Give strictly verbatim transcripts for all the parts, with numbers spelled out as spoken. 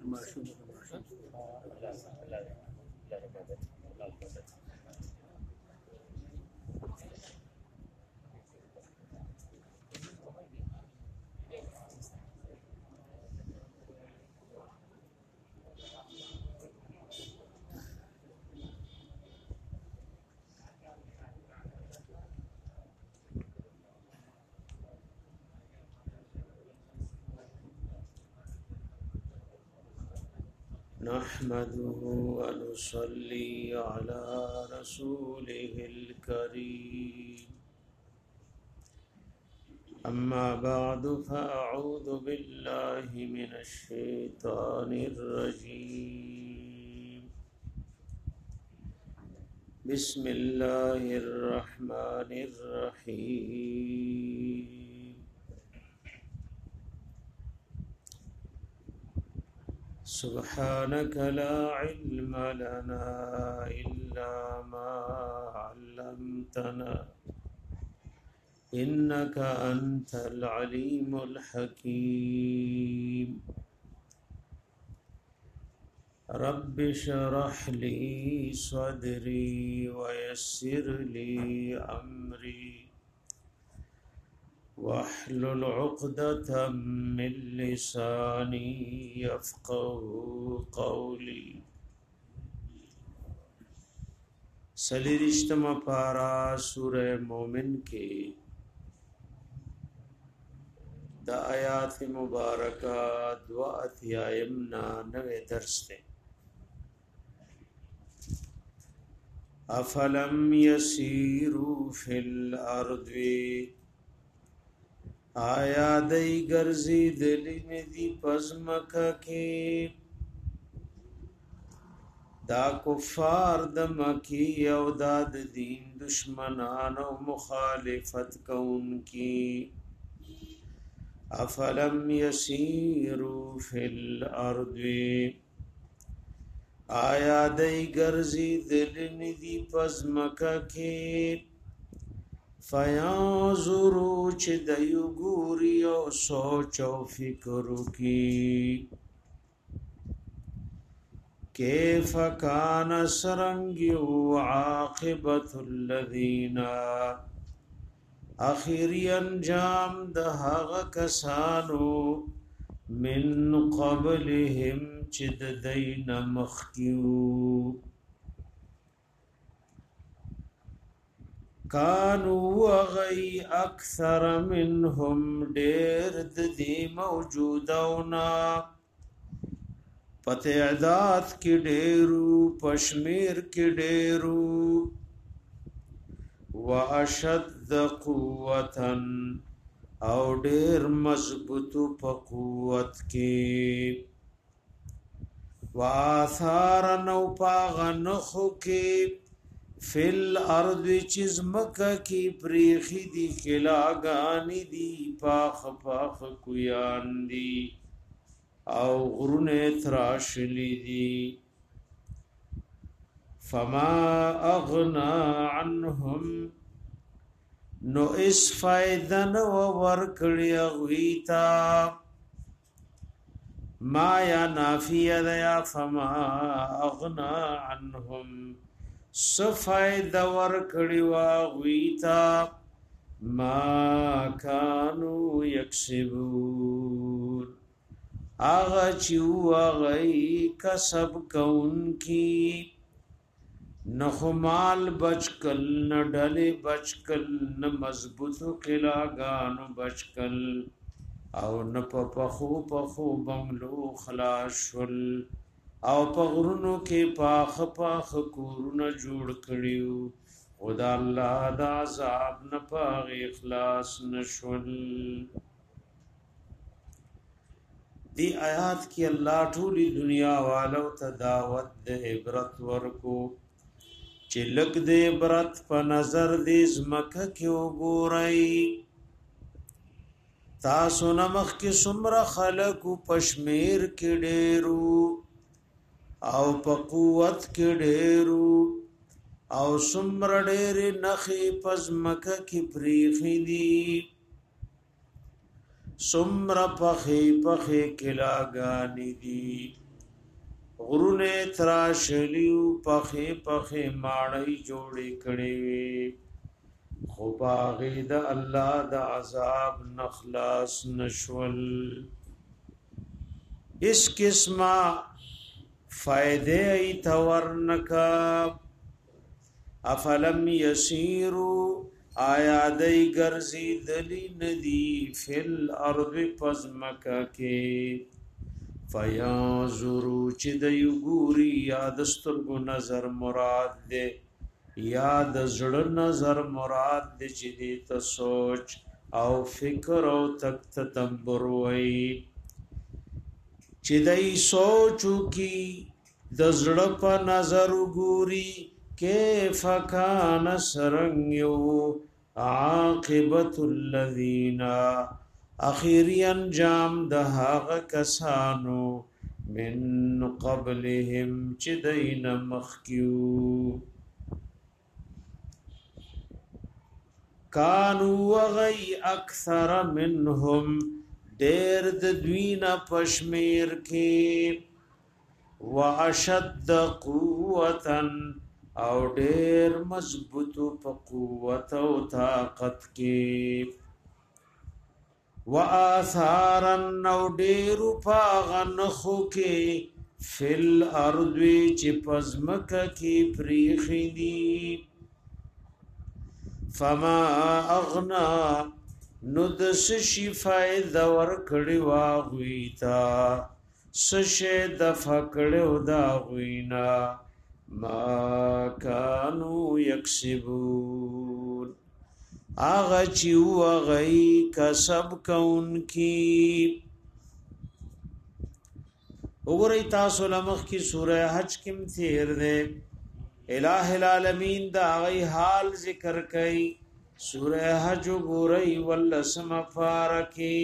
ماشوم ماشوم نحمده ونصلي على رسوله الكريم أما بعد فأعوذ بالله من الشيطان الرجيم بسم الله الرحمن الرحيم سبحانك لا علم لنا إلا ما علمتنا إنك أنت العليم الحكيم رب اشرح لي صدري ويسر لي أمري واحلل عقدة من لساني يفقهوا قولي سلیرشتم پارا سورہ مومن کے دا آیات مبارکہ دو اتیائمنا نوے درس تے افلم یسیرو فی الارض آیا دای گرزی دلی میں دی پزمکا کی دا کفار د مکی او دا د دین دشمنان او مخالفت کون کی افلم یسیرو فی الارض آیا دای گرزی دلی میں دی پزمکا کی فینظروا چه دیو گوری او سوچ او فکرو کی کیف کان سرنگیو عاقبت الذین اخیری انجام دهاغ کسانو من قبلهم چد دین مخکیو کانو غی اکثر منهم دیر دی موجودونا پتعداد کی ډیرو پشمیر کی ډیرو واشد قوتا او ډیر مضبوطو په قوت کې واثارا او پاغنخو کې فل ارض چزمکا کی پریخی دی خلاگانی دی پاخ پاخ کویان دی او غرون تراشلی دی فما اغنا عنهم نو اس فائدن و ورکڑی اغویتا ما یا نافی دیا فما اغنا عنهم سفید ورکڑی واغویتا ما کانو یکسبون آغا چیو آغای کسب کون کی نخمال بچکل نڈل بچکل نمضبوط قلاگانو بچکل او نپپخو پخو بنگلو خلاشل او پغرونو کې پاخ پاخ کورونه جوړ کړیو خدا الله د عذاب نه پاغ اخلاص نشول دی آیات کې الله ټولي دنیا والو ته دعوت د عبرت ورکو چې لګ د عبرت په نظر دې زمکه کې وګورئ تاسو نمخ کې څومره خلق پشمیر کې ډېرو او په قوت کې ډېرو او څومره ډېرې نخې پزمکه کې پریخي دي څومره پخې پخې کلاګانې دي غرونه تراشلیو پخې پخې ماړی جوړې کړې خو باغې د الله د عذاب نخلاص نشول اس قسمه فائدې ای تورنکا افلم یسیرو آیا دای ګرځي دلی ندی فل ارض پزمکا کې فینظروا چې د یګوري یاد سترګو نظر مراد ده یاد زړه نظر مراد ده چې دې ته سوچ او فکر او تک تدبر وای چې دای سوچو کی د زړه په نظر ګوري کیف کان سرنګو عاقبت الذین اخیری انجام د هغه کسانو من قبلهم چې دین مخکیو کانو وغی اکثر منهم دیر د دوینا پشمیر کی واشد قوتن او ډیر مضبوطو په قوت او طاقت کې واثارن او ډیر پاغنخو کې فل ارض چې پزمک کې پریخي دي فما اغنا ندس شفای دور کړي واغویتا سشه د فکړو دا غوینا ما كانوا يكسبون آغا چی وغی کسب کون کی وګورئ تاسو لمخ کی سورہ حج کم تیر دے الہ العالمین دا غی حال ذکر کئی سورہ حج وګورئ ولسم فارکی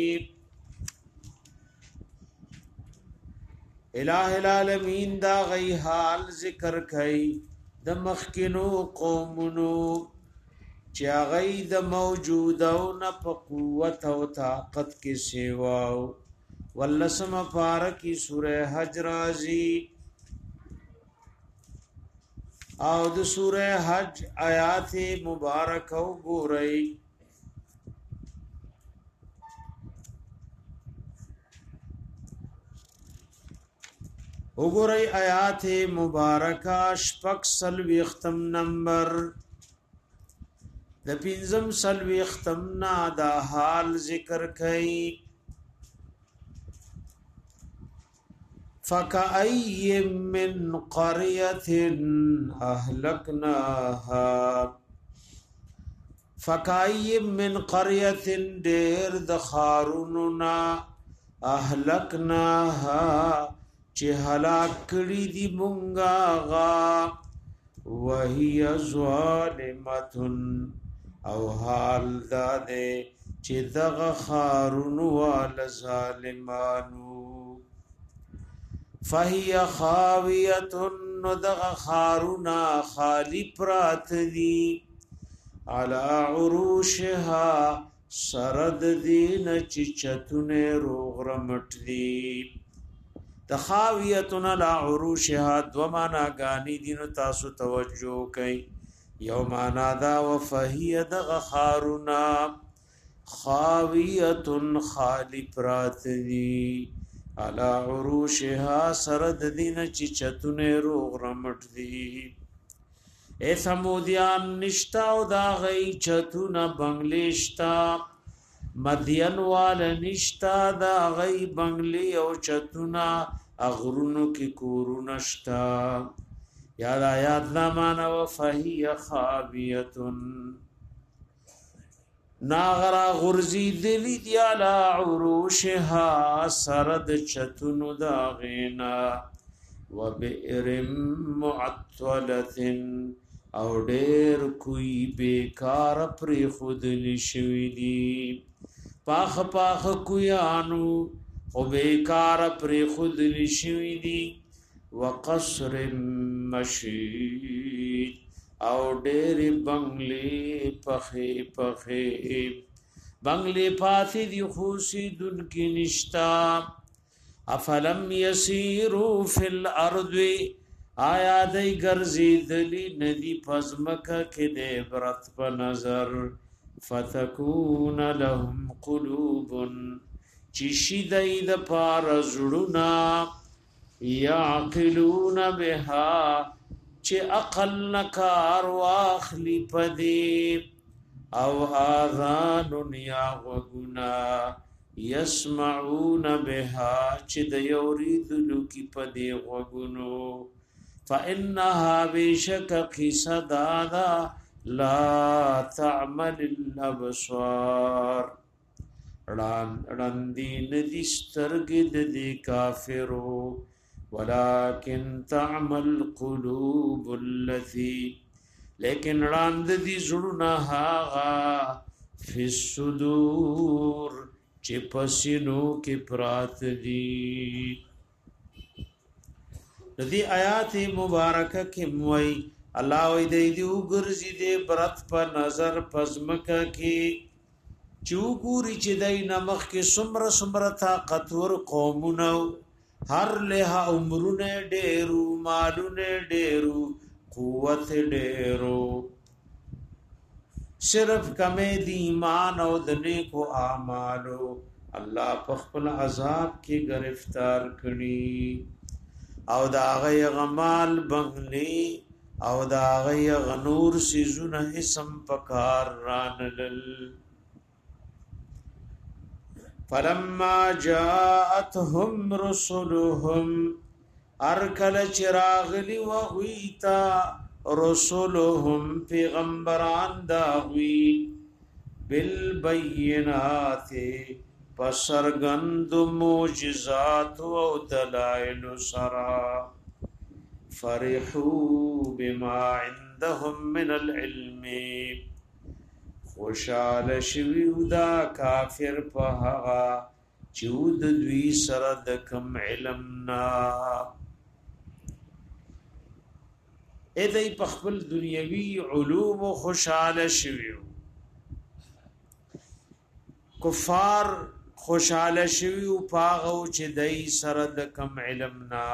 الہ العالمین دا غی حال ذکر کئی د مخکنو قومونو چا غی د موجودو نه په قوت او طاقت کې سیواو ولسم پارکی سورہ حج رازی او د سورہ حج آیات مبارک او ګورئ وګورئ آیات مبارکه شپږ سلوي ختم نمبر د پنځم سلوي ختم نا دا حال ذکر کړي فکأي من قرية أهلكناها فکأي من قرية دير د خاروننا أهلكناها چې هلاک کړي دي مونږه غا وهي ظالمتن او حال دا ده چې دغه خارون وال ظالمانو فهي خاويه دغه خارونا خالی پرات دي على عروشها سرد دین چې چتونه روغرمټ دي تخاویتنا لا عروشها دو مانا گانی دینو تاسو توجه کئی یو مانا دا وفهی دغ خارونا خاویتن خالی پرات دی علا عروشها سرد دین چی چتون روغ رمٹ دی اے ثمودیان نشتاو دا غی چتون بنگلیشتا مدین وال نشتا دا غی بنگلی او چتونا اغرونو کی کورونشتا یاد آیات نامانا وفهی خابیتن ناغرا غرزی دلی دیالا عروشها سرد چتونو دا غینا وبئر معطولتن او ډیر کوئی بیکار پری خود لشوی دی پاخ پاخ کویانو او بیکار پری خود لشوی دی وقصر مشید او ډیر بنگلی پخی پخی بنگلی پاتی دی خوسی دن کی نشتا افلم یسیروا فی الارض آیا دای ګرځي دلی ندی پزمکه کې د عبرت په نظر فتكون لهم قلوب چشی دای د پار زړونا یعقلون بها چې عقل نکار واخلی پدی او آذان یا وغنا یسمعون بها چې د یوریدلو کی پدی وغنو فانها بشک قصدادا لا تعمل الابصار ران رندی ندی سترګې د دې کافرو ولكن تعمل قلوب التي لیکن راند دي زړونه هاغه فی الصدور چې پسینو کې پرات دي. د دې آیات مبارکه کې موي الله وی دی دی وګرځي دې برت په نظر پزمکه کې چوغوري چې دای نمخ کې سمره سمره طاقت ور قومونه هر له عمرونه ډېرو مالونه ډېرو قوت ډېرو صرف کمې دی ایمان او د نیکو اعمالو الله په خپل عذاب کې گرفتار کړي او دا غي غمال بغلی او دا غي غنور سيزونه اسم پکار رانل فلما جاءتهم رسلهم ارکل چراغلی وغویتا رسلهم پیغمبران داوی بالبینات پسرگند موجزات و دلائل سرا فرحوا بما عندهم من العلم خوشال شویو دا کافر په هغه چود دوی سره د کم علمنا اې دای په خپل دنیوي علوم خوشاله شویو کفار خوشاله شویو پاغو چې دای سره د کم علمنا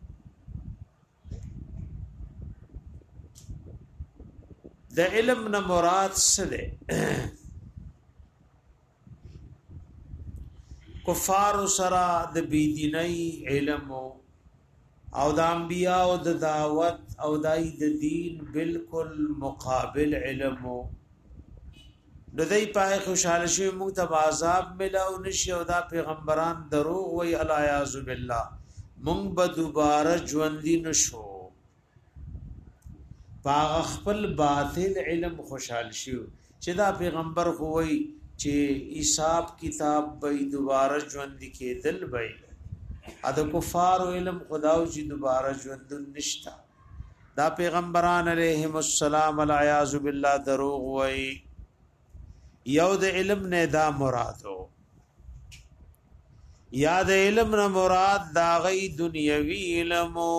د علم نه مراد څه ده کفار سره د بيدیني علم او د انبیاء او د دعوت او دای د دین بالکل مقابل علم د دې پای خوشاله شي موږ ته عذاب ملاو نشي او دا پیغمبران دروغ وی الیاذ بالله موږ به دوباره ژوند نشو پاغ خپل باطل علم خوشحال شو چې دا پیغمبر خو وای چې حساب کتاب به دوباره ژوند کېدل وای ا د کفار علم خداو چې دوباره ژوند نشتا دا پیغمبران علیهم السلام الیاذ بالله دروغ وای یو د علم نه دا مرادو یا د علم نه مراد دا غي دنیوي علمو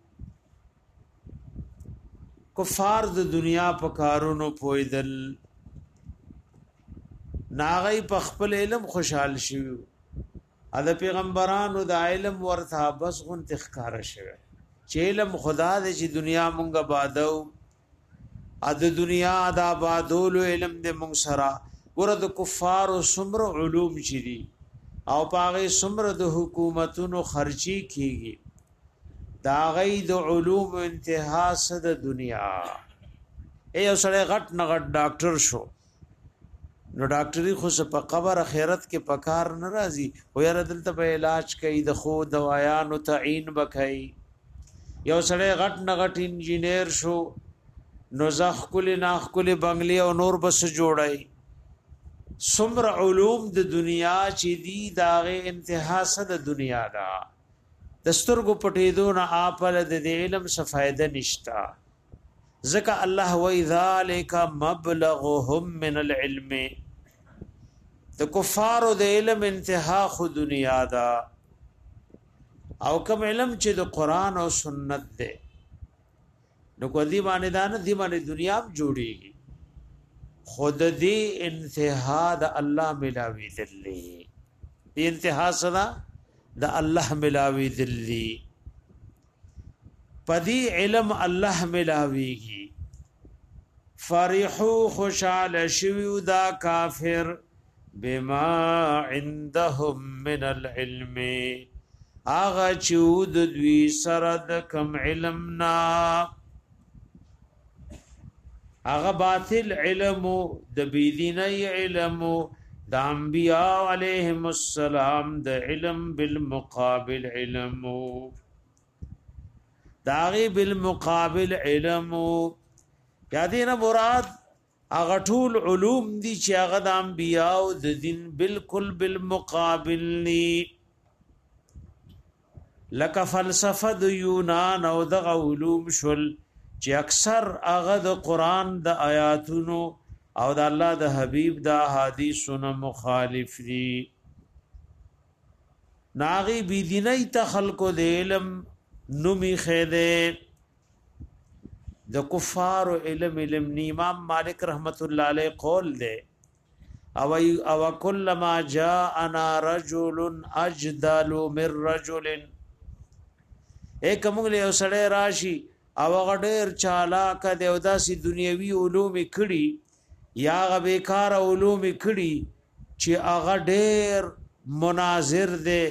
کفار د دنیا په کارونو پویدل ناغی په خپل علم خوشحال شوی ا د پیغمبرانو د علم ورته بس غون تخکار شوی چې علم خدا دې چې دنیا مونږه بادو ا د دنیا د آبادولو علم دې مونږ سره ورته کفار او سمر علوم چي دي او پاغه سمر د حکومتونو خرچي کیږي دا غي د علوم انتها صد دنیا اے اوسړه غټ نغټ ډاکټر شو نو ډاکټري خو په قبر اخرت کې پکار ناراضي و یاره دلته په علاج کوي د خو دوايانو تعین بکای یو سړی غټ نغټ انجینیر شو نو زخ کل ناخ کل بنگلی او نور بس جوړای سمر علوم د دنیا چې دی داغه انتها صد دنیا دا دسترګو پټېدو نه اپل د علم څه فائدہ نشتا ځکه الله و ذالک مبلغهم من العلم د کفار د علم انتها خو دنیا دا او کوم علم چې د قران او سنت ده نو کو دی باندې دا نه دی باندې دنیا م جوړيږي خود دې انتها د الله ملاوي دلی دې انتها صدا د الله ملاوي دلی پدی علم الله ملاویږي فرحو خوشال شویو دا کافر بما عندهم من العلم آغا چود دوی سرد کم علمنا آغا باطل علمو د بیدینی علمو د انبیاء علیہم السلام د علم بالمقابل علمو داغی بالمقابل علمو یادینا مراد اغا ټول علوم دی چې اغا د انبیاء د دین بالکل بالمقابل نی لکه فلسفه د یونان او د علوم شل چې اکثر اغا د قرآن د آیاتونو او د الله د حبیب د حدیثونو مخالف دي ناغي بيدیني ته خلقو د علم نومي خېده د کفار علم علم نی امام مالک رحمت الله علیه قول ده او او کلما جاءنا رجل اجدل من رجل ایک موږ له سړی راشي او غډیر چالاک دی او داسې دنیوي علوم کړي یا غ بیکار علوم کړي چې هغه ډیر مناظر دی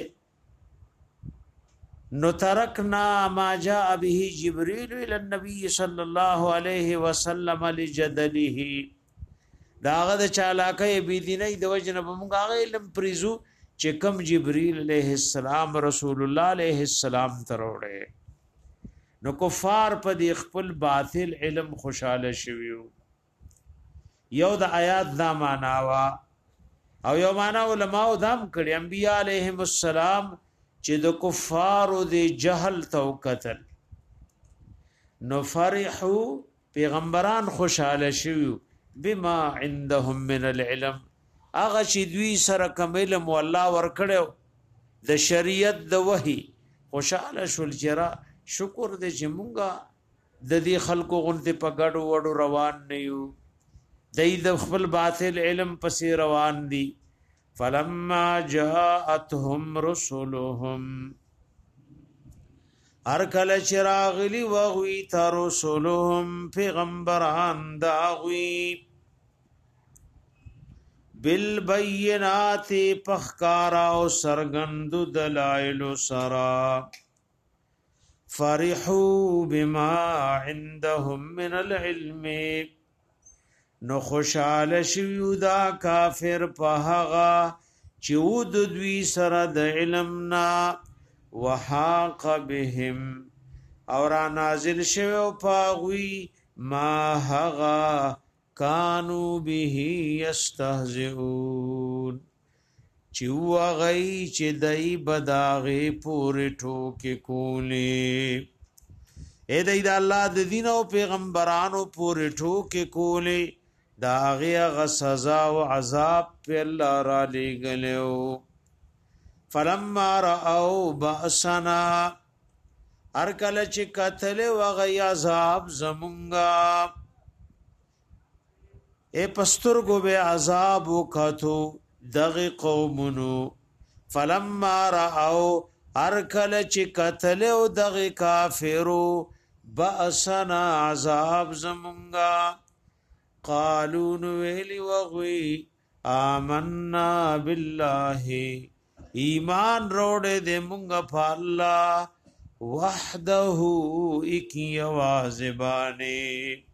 نو ترکنا ما جاء به جبريل الى النبي صلى الله عليه وسلم لجدله داغه د چالاکه بيدینه د وجنه موږ هغه علم پریزو چې کم جبريل عليه السلام رسول الله عليه السلام تروړي نو کفار په دې خپل باطل علم خوشاله شویو یو د آیات دا معنا وا او یو معنا علماء دام کړي انبیاء علیهم السلام چې د کفارو د جهل تو قتل نو فرحو پیغمبران خوشاله شویو بما عندهم من العلم اغه چې دوی سره کوم علم والله ورکړو د شریعت د وحي خوشاله شول جرا شکر دې چې مونږه د دې خلکو غونډه په ګډو وړو روان نه یو دای د خپل باطل علم پسې روان دي فلما جاءتهم رسلهم ارکل چراغلی وغوی تا رسلهم پیغمبران داغوی بالبینات پخکارا و سرگند دلائل سرا فرحوا بما عندهم من العلم نو خوشال شویو دا کافر په هغه چود دوی سره د علمنا وحاق بهم اور نازل شوی پاغوی ما هغه کانو به یستهزئون چو غی چې دای بداغه پورې ټوکې کولې اې دای د الله د دین او پیغمبرانو پورې ټوکې کولې دا غي سزا او عذاب په الله را لګلو فلما راو باسنا ارکل چې قتل وغي عذاب زمونگا اے پستر گو به عذاب وکاتو دغه قومونو فلما راو ارکل چې قتل او دغه کافرو باسنا عذاب زمونگا قالوا نویلی وغوی آمنا بالله ایمان روڑے دے منگا پا اللہ وحده اکی وازبانے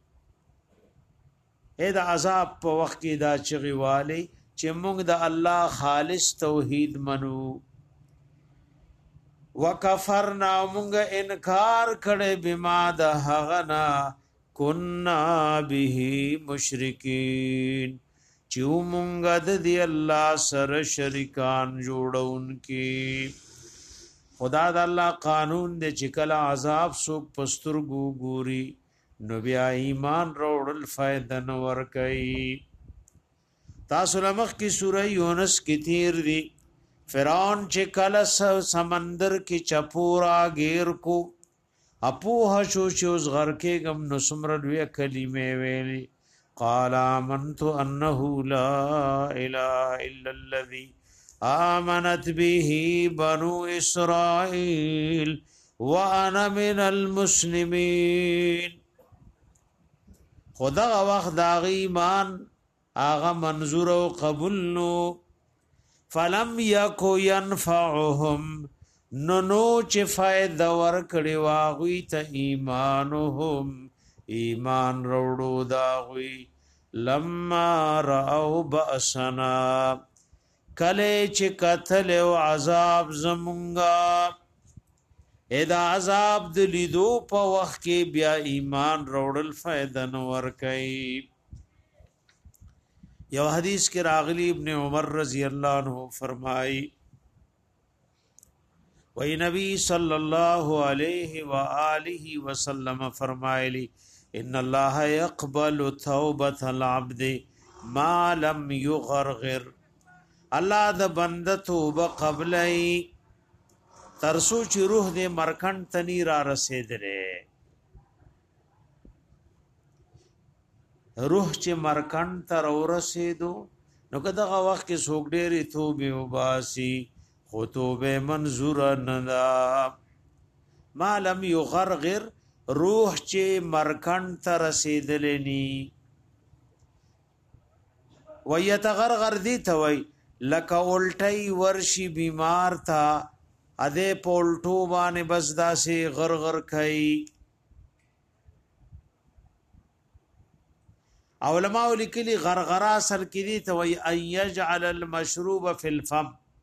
اے دا عذاب پا وقت کی دا چغی والی چه منگ دا اللہ خالص توحید منو وکفرنا منگ انکار کڑے بما دا حغنا کنا به مشرکین چو مونږه د دی الله سره شریکان جوړون کی خدا د الله قانون د چکل عذاب سو پسترګو ګوري نو بیا ایمان روړل فائدہ نور کوي تاسو لمخ کی سوره یونس کی تیر دی فرعون چې کله سمندر کې چپورا غیر کو اپوه شو چې اوس غر کې غم نو سمر لوی کلمې ویلي قال آمنت انه لا اله الا الذي آمنت به بنو اسرائیل وانا من المسلمین. خدا وقت داغ ایمان آغا منظور و قبول نو. فلم یکو ینفعهم ننو چه فائدہ ورکڑی واغوی تا ایمانهم ایمان روڑو داغوی. لما رأو بأسنا کلے چه قتل و عذاب زمونگا ادا عذاب دلیدو پا وقت کے بیا ایمان روڑل فائدہ نور کئی. یو حدیث کے راغلی ابن عمر رضی اللہ عنہ فرمائی وی نبی صلی اللہ علیہ وآلہ وسلم فرمائی لی ان اللہ یقبل توبت العبد ما لم یغرغر. اللہ دا بند توبہ قبلی ترسو چی روح دے مرکن تنی را رسید رے. روح چې مرکن تر ورسېدو نو که دغه وخت کې څوک ډېرې توبې وباسي خو توبې منظوره نه ده. ما لم یغرغر روح چې مرکن ته رسېدلی ني. ویتغرغر دی ته وی لکه الټی ورشي بیمار ته ادې په الټو باندې بس داسې غرغر کوي. علماء لیکلي غرغرا اصل کې دي ته وی ان يجعل المشروب في الفم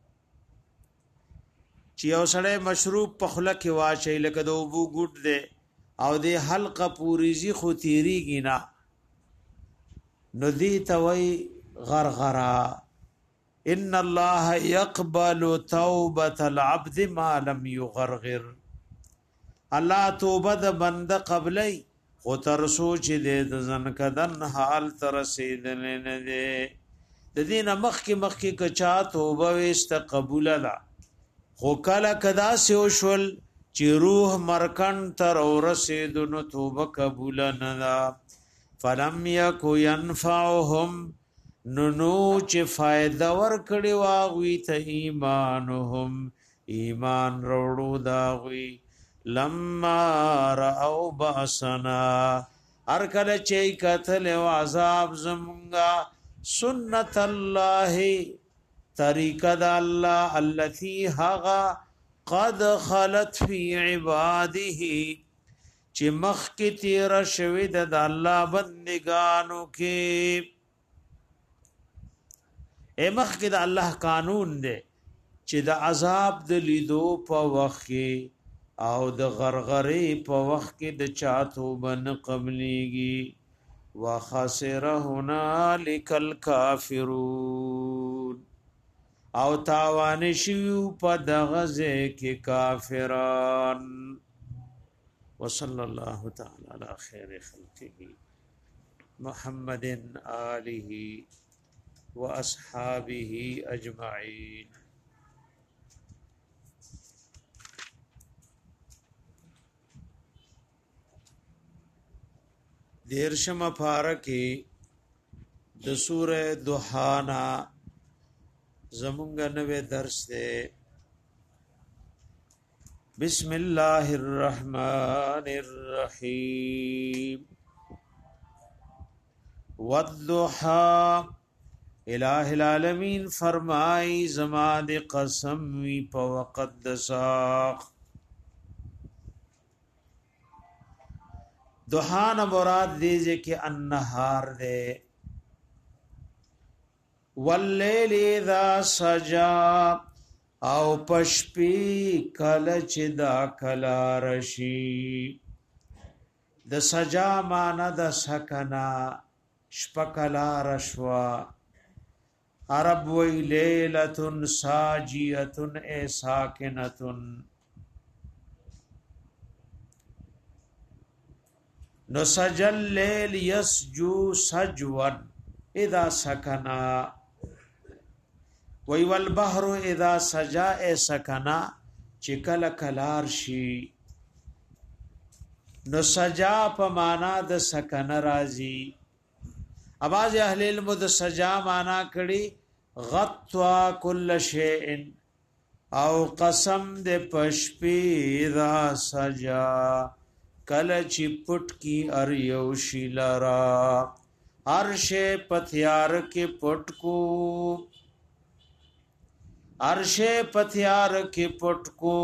چې یو سړی مشروب په خوله کې واچي لکه د اوبو ګوټ دی او د حلقه پوریزي خو تیریږي نه نو دی ته وی غرغرا. ان الله يقبل توبه العبد ما لم يغرغر. الله توبه د بنده قبلي او تر سوچ دې د ځن کدن حال تر رسیدل نه دي. د دین مخ کې مخ کې کچا توبه وست قبول لا خو کله کدا سو شول چې روح مرکن تر رسید نو توبه قبول نه دا. فلم یکو ينفعهم ننو چې فائدہ ور کړي واغوي ته ایمانهم ایمان وروړو داغوي. لما رأو بأسنا ارکل چی قتل و عذاب زمونگا سنت اللہ طریقہ دا اللہ اللتی حغا قد خلت فی عباده چی مخ کی تیر شوید دا اللہ بندگانو کی. اے مخ کی دا اللہ قانون دے چی دا عذاب دلیدو پا وخی او د غرغری په وخت کې د چاتو بن قبليږي. وخسر هنالك الكافرون او تاوان شیو په دغه ځکه کافران. وصلی الله تعالی علی خیر خلقه محمد آله واصحابه اجمعین. دیرشم پارکی د سوره دوحانا زمونږ نوې درس ده. بسم الله الرحمن الرحیم. والضحى الہ العالمین فرمائی زما د قسم وی په وقت د ساخ. دوحان مراد دیجے کہ النہار دے. واللیل اذا سجا او پشپی کلچ دا کلا رشی. د سجا مانا د سکنا شپکلا رشوا. عرب وی لیلتن ساجیتن اے ساکنتن. نو سجل لیل یسجو سجون اذا سکنا. وی والبحر اذا سجا اے سکنا چکل کلار شی. نو سجا پا مانا د سکن رازی. اباز اہل علم د سجا مانا کړي غطوا كل شيء او قسم دې پشپی را سجا کله چې پټ کی ار یو شیلرا هر شی پتیار کې پټ کو هر شی پتیار کې پټ کو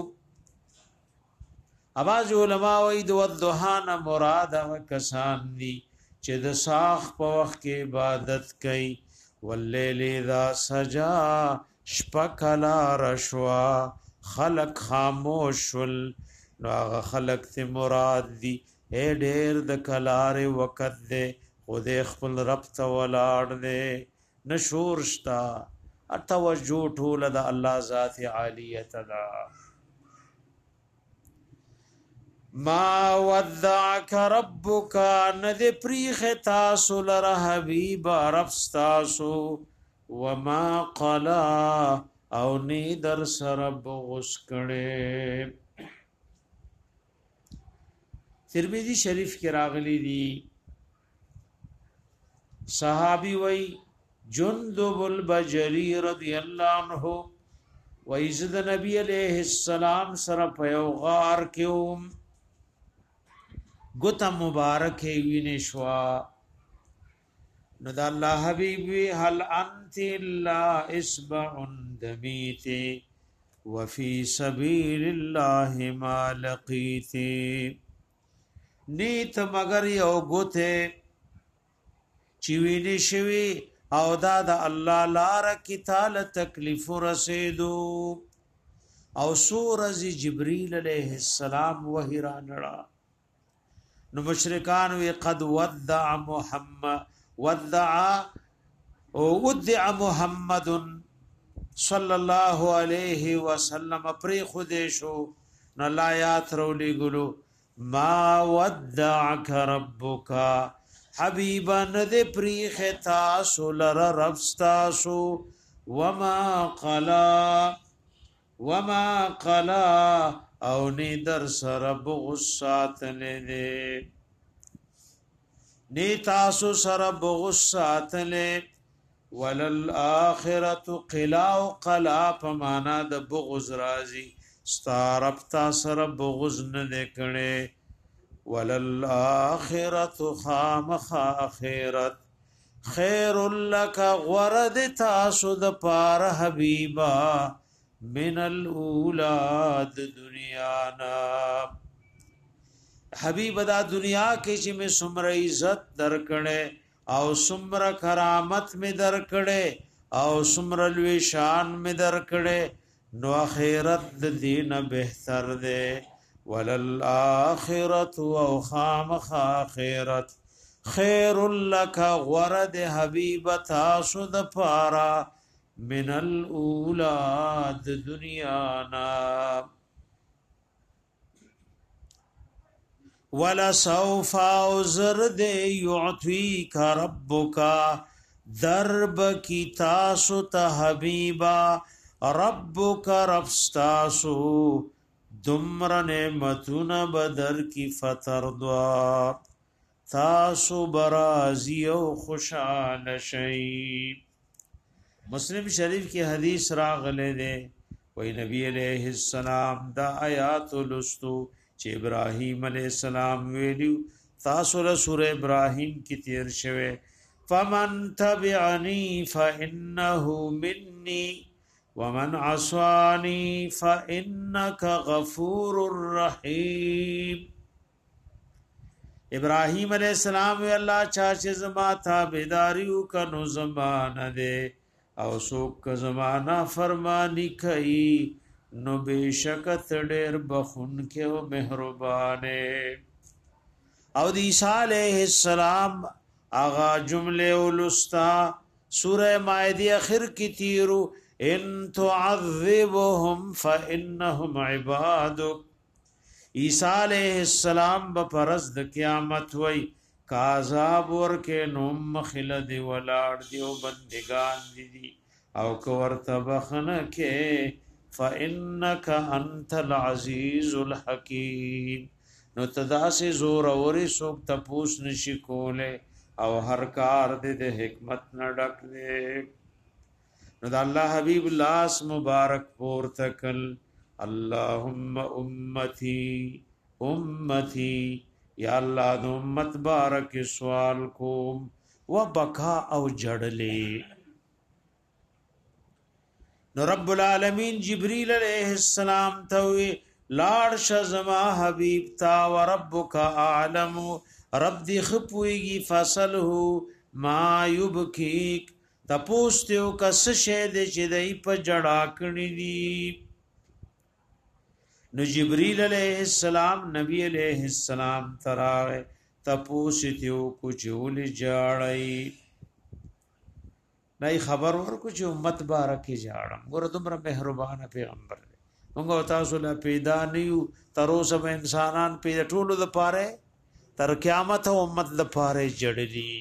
اواز علماء وې د ودهان مراد کسان دي چې د ساخ په وخت کې عبادت کوي واللیل اذا سجا شپکلا رشوا خلق خاموشل نو هغه خلق ته مراد دي اے ډېر د کلار وخت دې خدای خپل رب ته ولاړ دې نشورشتا اتوجو ټول د الله ذات عالیه تدا ما ودعك ربك ند پریخ تاسو لره حبیب رب تاسو وما قلا او نی در سر بغس کړي ترمذی شریف کې راغلی دی صحابي وای جندب البجلی رضی الله عنه وایزد نبی علیہ السلام سره په یو غار کې ګوت مبارک وینې شوا نو د الله حبیب هل انت الا اسبع دمیت وفي سبيل الله ما لقيت نیت مگر یو ګوته چې وینې شوی او دا د الله لار کی تعالی تکلیف رسیدو او سورز جبريل علیہ السلام وحی را نړه نو مشرکان وی قد ودع محمد ودع او ودع محمد صلی الله علیه وسلم پر خودشو نو لا یات رولی ګلو ما ودعك ربك حبیبا ند پریخ تاسو لر رب تاسو وما قلا وما قلا او نی در سر بغصات لده نی تاسو سر بغصات لده وللآخرت قلا و قلا پمانا د بغض رازی ستارب تا سر بغض ندکنے وللآخرت خامخ آخرت خیر لک غرد تاسو د پار حبیبا من الاولاد دنیانا حبیب دا دنیا کې چې می سمر عزت درکړې او سمر کرامت می درکړې او سمر لوی شان می درکړې نو آخرت د دین بهتر ده وللآخرت او خامخ آخرت خیر لک غرد حبیب تاسو د پارا من الاولاد دنیانا ولا سوف اوزر دے یعطیک ربک درب کی تاسو ته حبیبا ربک ربستاسو دمر نعمتون بدر کی فتر دعا تاسو برازی او خوشحال شئی مسلم شریف کی حدیث راغلے دے وی نبی علیہ السلام دا آیات لستو چې ابراهیم علیہ السلام ویلو تاسو له سورہ ابراهیم کی تیر شوه فمن تبعنی فانه مني ومن عصاني فانك غفور رحیم ابراهیم علیہ السلام وی الله چا چې زما تابعداریو کنو زمانه ده او سوک زمانہ فرمانی کئی نو بیشکت ډیر بخون کې او مهربانه او د عیسی علیہ السلام اغا جمله ولستا سوره مائده اخر کی تیرو ان تعذبهم فانهم عبادك عیسی علیہ السلام په پرز د قیامت وای کاذاب ورکه نو مخلد ولاړ دیو بندگان دي او کور تبخنه کې فانك انت العزيز الحكيم نو تدا سے زور اوري سوک تپوس نشي کوله او هر کار دې د حکمت نه ډک دې نو د الله حبیب لاس مبارک پور تکل اللهم امتی امتی یا الله د امت بارک سوال کوم وبکا او جړلې نو رب العالمین جبريل علیہ السلام ته لاړ شزما حبیب تا وربک اعلم رب دی خپويږي فصله ما یبکیک تپوستیو کس شه دې چې دای په جڑا کړی دی نو جبريل علیہ السلام نبی علیہ السلام تراغه تپوستیو کو چول جاړی نای خبر ورکو چې امت بارکه جاړم ګور دومره مهربان پیغمبر دی موږ تاسو له پیدا نیو تر اوسه انسانان پیدا ټولو د پاره تر قیامت امت د پاره جړلی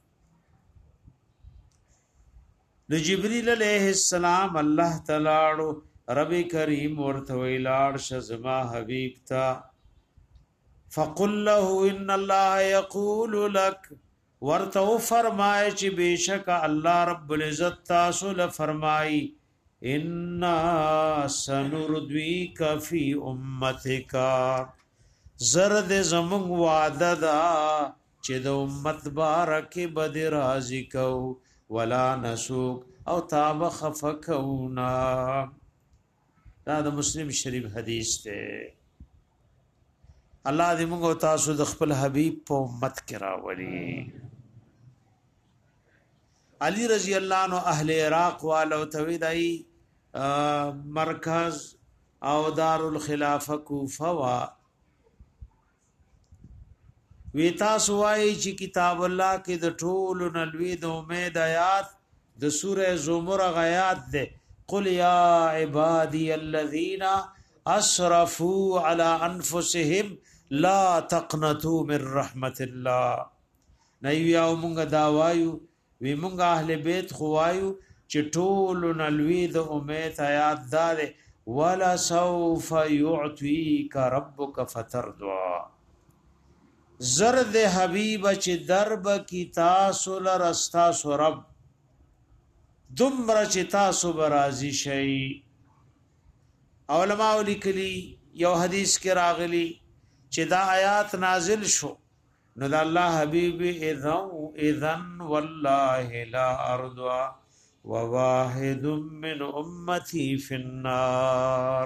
نو جبريل علیہ السلام الله تعالی رب کریم ورته ویلاړ شزما حبیب تا فقل له ان الله يقول لك ورته فرمای چې بشک الله رب العزت تاسو له فرمای ان سنردویک فی امتک زرد زمون وعده دا چې د امت بارکه بد راضی کو ولا نسوک او تاب خفکونا دا د مسلم شریف حدیث ته الله دې موږ تاسو د خپل حبیب په امت کې راولي علی رضی الله عنه اهل عراق والو تویدای مرکز او دار الخلافه کوفه وا وی تاسو وای چې کتاب الله کې د ټول نلوی د امید آیات د سوره زمر غیات ده قل یا عبادی الذین اسرفوا علی انفسهم لا تقنطوا من رحمت الله نایو مونږ دا وایو وی مونږ اهل بیت خوایو چې ټول نلوی د امید آیات ده ولا سوف يعطيك ربك فترضى زرد حبیب چې درب کی تاسو لرستا سرب دمر چې تاسو برازي شي علماء لیکلي یو حدیث کې راغلي چې دا آیات نازل شو نو د الله حبیب اذن اذن والله لا ارضا وواحد من امتي في النار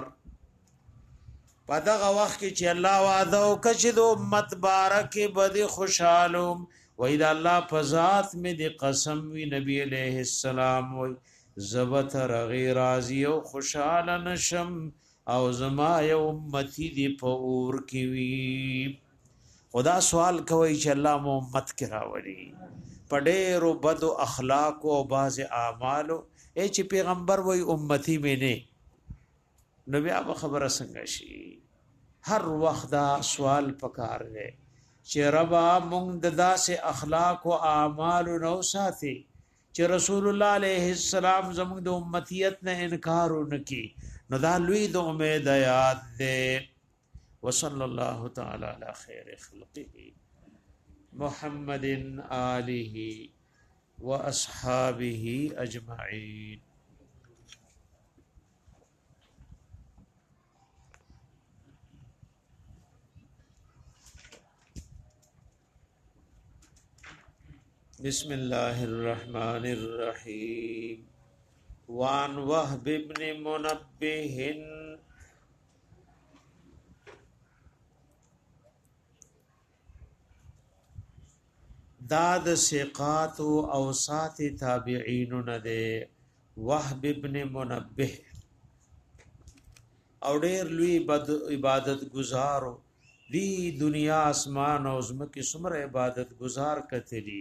پدغه وخت کې چې الله وعده وکړي د امت بارکه بد خوشالم و اذا الله فذات می دی قسم وی نبی علیہ السلام وی زبت رغی راضی او خوشاله نشم او زما یو امتی دی په اور کې وی خدا سوال کوي چې الله مو امت کې راوړي پډېرو بد اخلاق او باز اعمال ای چې پیغمبر وی امتی مې نه نو بیا خبره څنګه شي هر وخت دا سوال پکار دی چې ربا مونږ د داسې اخلاق او اعمال نو ساتي چې رسول الله علیه السلام زموږ د امتیت نه انکار ونکي نو دا لوی د امید یاد دی وصلی الله تعالی علی خیر خلقه محمد آله واصحابه اجمعین بسم الله الرحمن الرحيم وان وهب ابن منبه داد ثقات او اوسات تابعین نه وهب ابن منبه او ډیر لوی عبادت گزارو دی دنیا اسمان او زمکه څومره عبادت گزار کتلی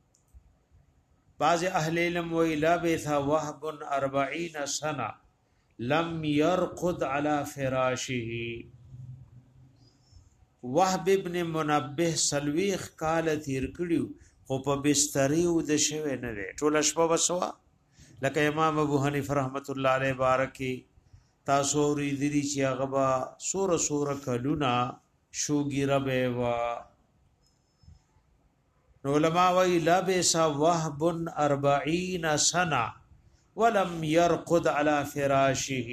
بعض اهل علم ویلا بیثا وهب اربعین سنه لم يرقد على فراشه وهب ابن منبه سلويخ کال تیر کړیو خو په بستریو د شوه نه دی ټول شپه وسوا لکه امام ابو حنیفه رحمت الله علیه بارکی تاسو ری دي چې هغه سور سور کلونا شوګیره به وا علماء وی لبس وهب اربعین سنه ولم يرقد على فراشه.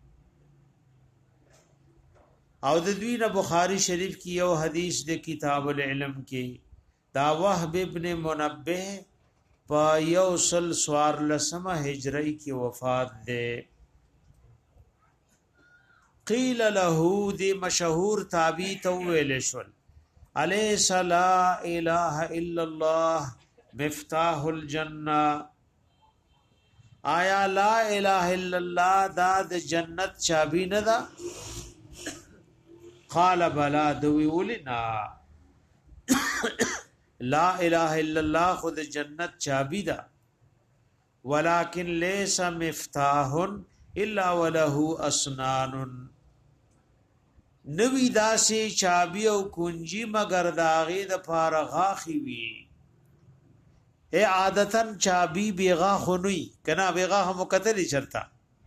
او د دوی نه بخاری شریف کی یو حدیث د کتاب العلم کې دا وهب ابن منبه په یو سل سوار لسمه هجری کې وفات ده. قیل له دی مشهور تابعی تو ویل شول الیس لا اله الا الله مفتاح الجنه، آیا لا اله الا الله دا د جنت چابی نه ده؟ قال بلا دوی ولنا لا اله الا الله خود جنت چابی ده، ولكن ليس مفتاح الا وله اسنان، نوی داسې چابی او کنجی مگر داغه د پاره غاخي وی. اے عادتن چابی بیغا خنوی کنا بیغا هم قتل چرتا.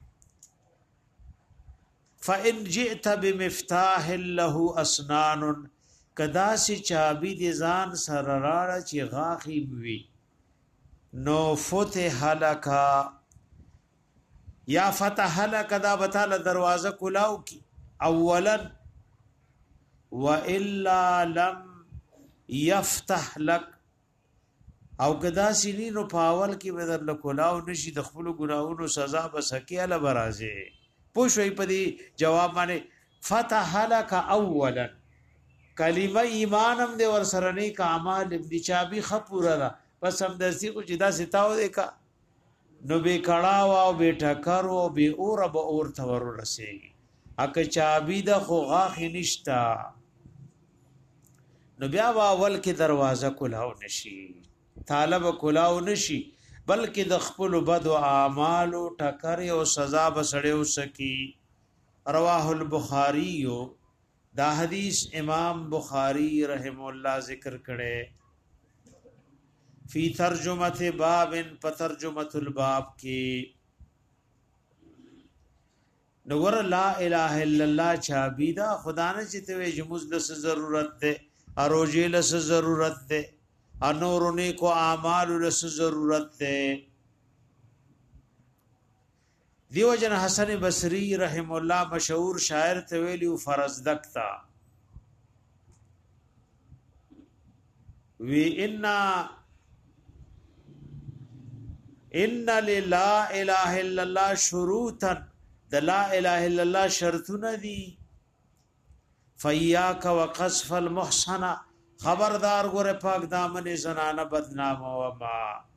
فان جئت بمفتاح له اسنان، کدا سی چابی دی ځان سره راړه چې غاخي وی نو فتح لکا یا فتح لکا دا بتاله دروازه کلاو کی اولا والا لم يفتح لك، او کدا سینی نو پاول کې بدر لکولاو نشي د خپل ګناہوں سزا بسکیاله برازه. پوښوي پدی جواب باندې فتح لك اولا کلمه ایمانم دې ور سره نه کا اعمال ابن چابی خپورا را پس هم درسي کو جدا ستاو دې کا نو به کړهو او به ټکرو به اور به اور تور رسېږي. اکه چابی د خو غاخ نشتا نو بیا اول کې دروازه کلاو نشي، طالب کلاو نشي، بلکې د خپل بد او اعمال او ټکر او سزا بسړیو سکی. رواه البخاری، دا حدیث امام بخاری رحم الله ذکر کړي فی ترجمه باب په ترجمه الباب کې. نور لا اله الا الله چابیدا خدا نه چې ته جموز د ضرورت ده، اروجه له ضرورت ده، انورونی کو اعمال له ضرورت ده. دیو جن حسن بصری رحم الله مشهور شاعر ته ویلو فرض دکتا وی ان ان لا اله الا الله شروطا، د لا اله الا الله شرطونه دي. فیاک وقصف المحسنه، خبردار ګوره پاک دامن زنانه بدنام او ما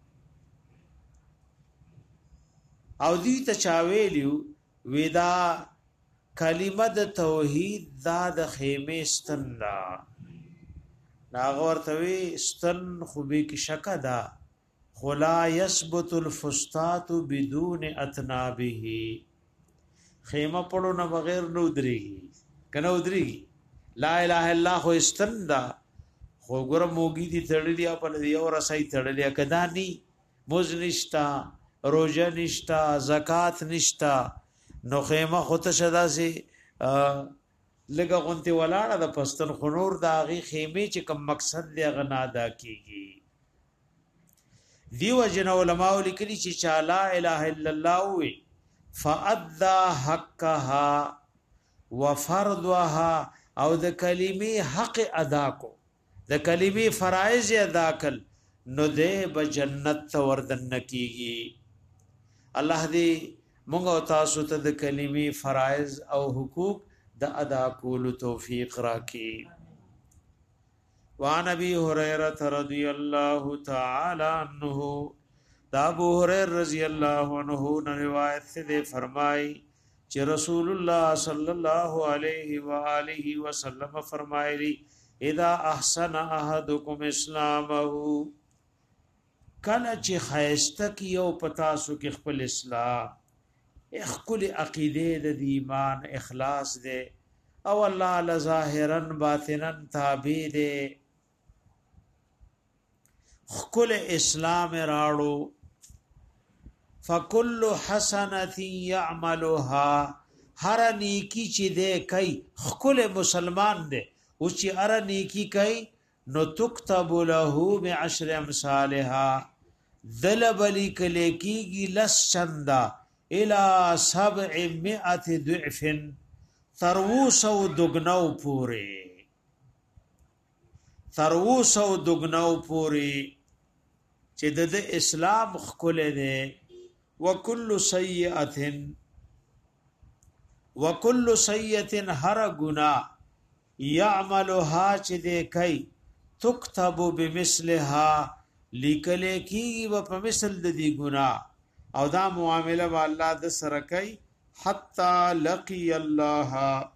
او دی ته چاویلیو ودا کلمه د توحید دا د خیمه استندا ناغورتوی استن خوبی کی شکا دا خلا یثبت الفستات بدون اتنابه، خیمه پړو نه بغیر نو دريږي کنه ودريږي. لا اله الا الله خو استندا خو ګره موګی دي تړلیا په دې اور سای تړلیا کدا ني موز نشتا، روزه نشتا، زکات نشتا، نو خیمه خود شدا سي لګه غونتی ولاړه د پستن خنور دا غي خیمه چې کوم مقصد دی غنا ادا کیږي. دیو جن علماء لیکلي چې چا لا اله الا الله وي فادى حقها وفرضها، او د کلمې حق ادا کو، د کلمې فرایض ادا کړ، نو دې به جنت وردن کیږي. الله دې موږ او تاسو ته د کلمې فرایض او حقوق د ادا کولو توفیق راکړي. وعن ابي هريره رضي الله تعالى عنه، دا ابو هريره رضی الله عنه نے روایت سے فرمائی کہ رسول الله صلی الله علیه و آله وسلم فرمایلی اذا احسن احدكم اسلامه، کله چې خیسته کیو پتا سو کې خپل اسلام خپل عقیده د ایمان اخلاص دے او الله لظاهرا باطنا تابع دے، خپل اسلام راړو فکل حسنه يعملها، هر نیکی چې دے کای خپل مسلمان دے او چې هر نیکی کای نو تكتب له بعشر امثالها، ذلبلی کلیکیگی لس چندا الى سبعمائة ضعف تروسو دگنو پوری تروسو دگنو پوری چې د اسلام خکل ده وکل سیئه وکل سیئه هر گناہ یعملها چې ده کوي تكتب بمثلها لیکل کی و په مثل د دې گناہ او دا معامله با الله د سره کوي حتا لقي الله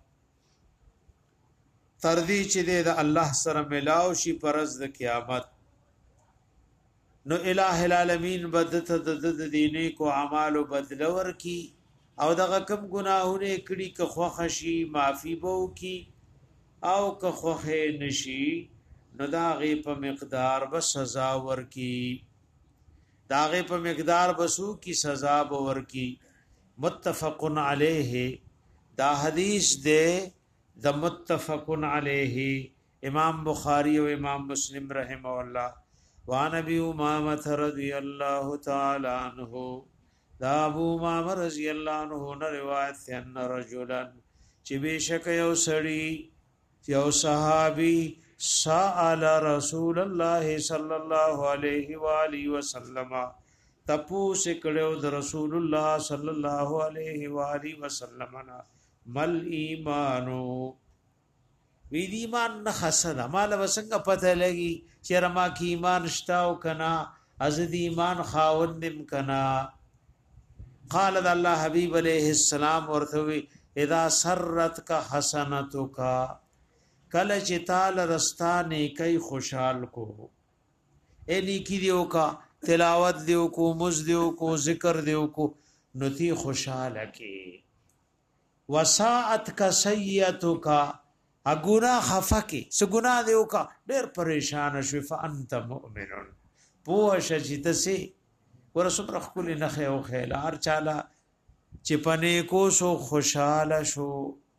تر دې چې د الله سره ملاو شي پرز د قیامت نو الٰه العالمین بدت د دیني کو اعمال بدل ور کی او دغه کم گناهونه کړي که خوخه شي معافي بو کی او که خوخه نشي نو داغه په مقدار به سزا ور کی داغه په مقدار بسو کی سزا به ور کی متفق علیه دا حدیث دے دا متفق علیه امام بخاری و امام مسلم رحمه الله وعن ابي امامه رضی الله تعالی عنہ دا ابو امامه رضی الله عنه نے روایت ہے ان رجلا چې بشک یو سړی یو صحابی سأل رسول الله صلی الله علیه و آله وسلم تپوس کړو د رسول الله صلی الله علیه و آله وسلم مل ایمانو وی دی ایمان نه حسد مال وسنګ پته لګي چې رما کی ایمان شتاو کنا از دی ایمان خاوندم کنا قال الله حبیب علیہ السلام ورته اذا سرت کا حسنتک کله چې تعال رستانه کوي خوشحال کو اے نیکی دیو کا تلاوت دیو کو مز دیو کو ذکر دیو کو نتی خوشحال کی وساعت کا سیئتو کا اگنا خفکی سگنا دیو کا ډیر پریشان شو فانت مؤمن پوش جتسی ورسوم رخل نخ او خیلار چالا چپنے کو سو خوشحال شو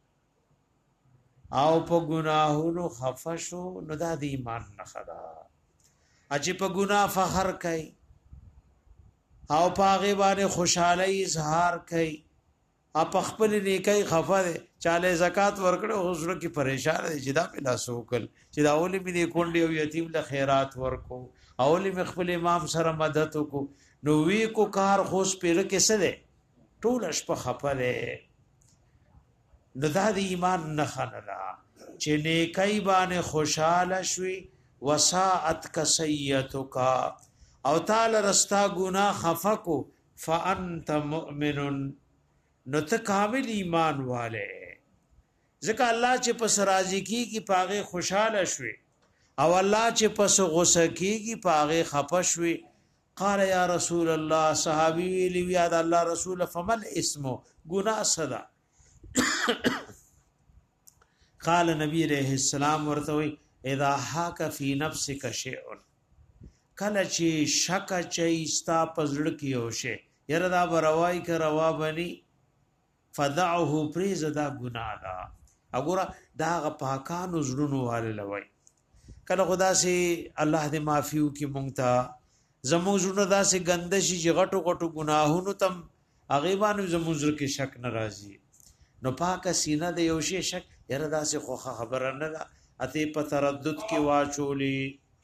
او په گناهونو خفشو نو دا د ایمان نخدا اچ په گناه فخر کوي او پاغه باندې خوشحالي اظهار کوي اپ خپل نیکي خفه چاله زکات ورکړو حضور کی پریشان دي جدا په لاسوکل چې دا اولی مې کونډي او یتیم له خیرات ورکو اولی مخبل امام سره مدد کو نو وی کو کار خوش پیر کې څه ده ټول شپه خفه ده نو دا د ایمان نه خنلا چې نیکي باندې خوشاله شوي وساعت کا سیئتک او تعالی رستا گناہ خفقو فانت مؤمن نو ته کامل ایمان والے ځکه الله چې پس راضی کی کی پاغه خوشاله شوي او الله چې پس غصه کی کی پاغه خفه شوي قال یا رسول الله صحابي وی یاد الله رسول فمل اسمو گناہ صدا قال نبی علیہ السلام ورتوی اذا حاک فی نفسک شیء کله چې شک چي استا پزړ کیو شه یره دا بروای ک روا بنی فدعه پریز دا گناہ دا وګوره دا غ پاکانو زړونو والے لوي کله خدا سي الله دې معفو کی مونږه زمو زړونو دا سي ګندشي چې غټو غټو گناهونو تم اغيبانو زمو زړه کې شک ناراضي نو پاک سینه د یو شی شک یره دا سي خو خبره نه ده اته په تردد کې واچولي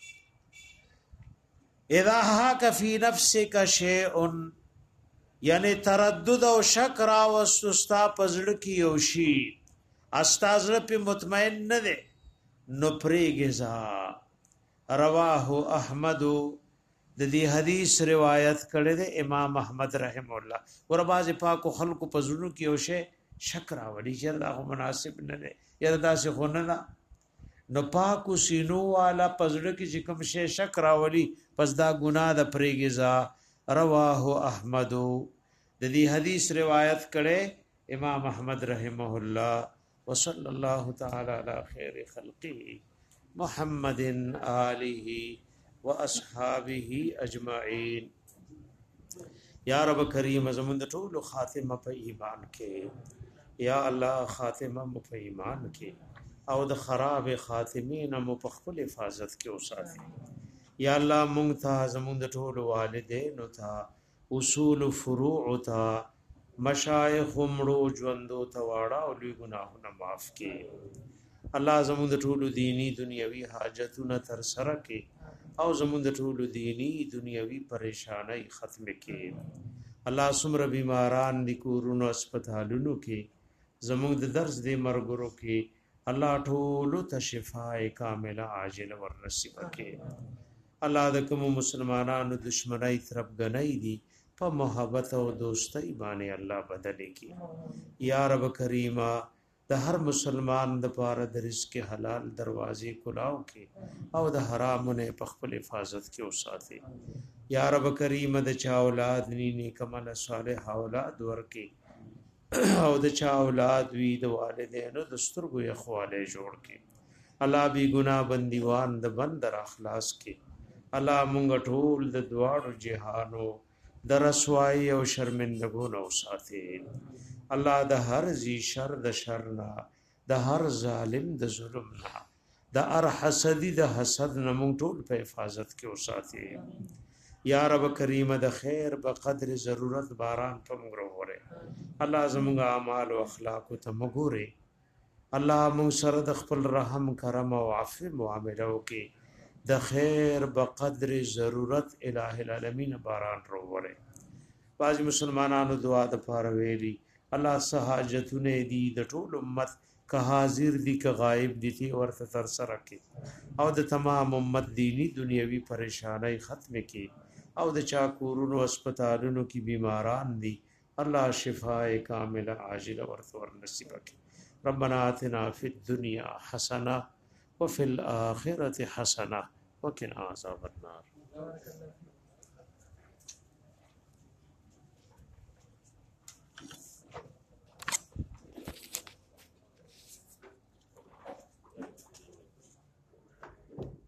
اذا حاک فی نفسک شیء یعنی تردد او شک را وسستا پزړ کې یو شی استاز په مطمئن نه ده نو پریګزا رواه احمد د دې حدیث روایت کړی دی امام احمد رحم الله ور باز پاک خلق پزړو کې یو شی شک را وړي چې دا مناسب نه ده یا دا څه خو نه نو پاکو سینو والا پزړه کې چې کوم شی شک را وړي پس دا ګناه د پریګزا رواه احمد د دې حدیث روایت کړي امام احمد رحمه الله وصلی الله تعالی علی خیر خلقه محمد آله واصحابہ اجمعین یا رب کریم زمون د ټول خاتمه په ایمان کې یا الله خاتمه په ایمان کې او د خراب خاتمین مو په خپل حفاظت کې اوساتي یا الله مونږ ته زمونږ د ټول والدینو ته اصول فروع ته مشایخ مړو ژوندو ته واړه او لوی ګناهونه معاف کړي الله زمونږ د ټول دینی دنیوي حاجتونه تر سره کړي او زمونږ د ټول دینی دنیوي پریشانای ختم کړي الله سمره بیماران د کورونو هسپتالونو کې زمونږ د درس د مرګرو کې الله ټول ته شفای کامله عاجله ور نصیب کړي الله د کوم مسلمانانو دشمنی طرف غنۍ دي په محبت او دوستۍ باندې الله بدل کړي یا رب کریمه د هر مسلمان د پاره د رزق حلال دروازې کلاو کې او د حرام نه په خپل حفاظت کې اوساتي یا رب کریمه د چا اولاد نینی کمل صالح اولاد ورکي او د چا اولاد وی د والدینو د سترګو یخواله جوړ کې الله بی ګناه بندیوان د بندر اخلاص کې الله مونږ ټول د دواړو جهانو د رسوایی او شرمندګو نو ساتي الله د هر زی شر د شر نه د هر ظالم د ظلم نه د هر حسدی د حسد نه مونږ ټول په حفاظت کې وساتي یا رب کریم د خیر په قدر ضرورت باران په موږ وره الله زموږ اعمال او اخلاق ته مګوري الله موږ سره د خپل رحم کرم او عفو معاملو کې د خیر په قدر ضرورت الٰه العالمین باران وره باز مسلمانانو دعا د پاره ویلي الله سہاجتونه دي د ټول امت که حاضر دي که غائب دي تی ورته تر سره کې او د تمام امت دینی دنیوي پریشانای ختم کې او د چا کورونو هسپتالونو کې بیماران دي الله شفاء کامله عاجله ورته ور نصیب کړي ربنا آتنا فی الدنیا حسنه وفي الاخره حسنه وقنا عذاب النار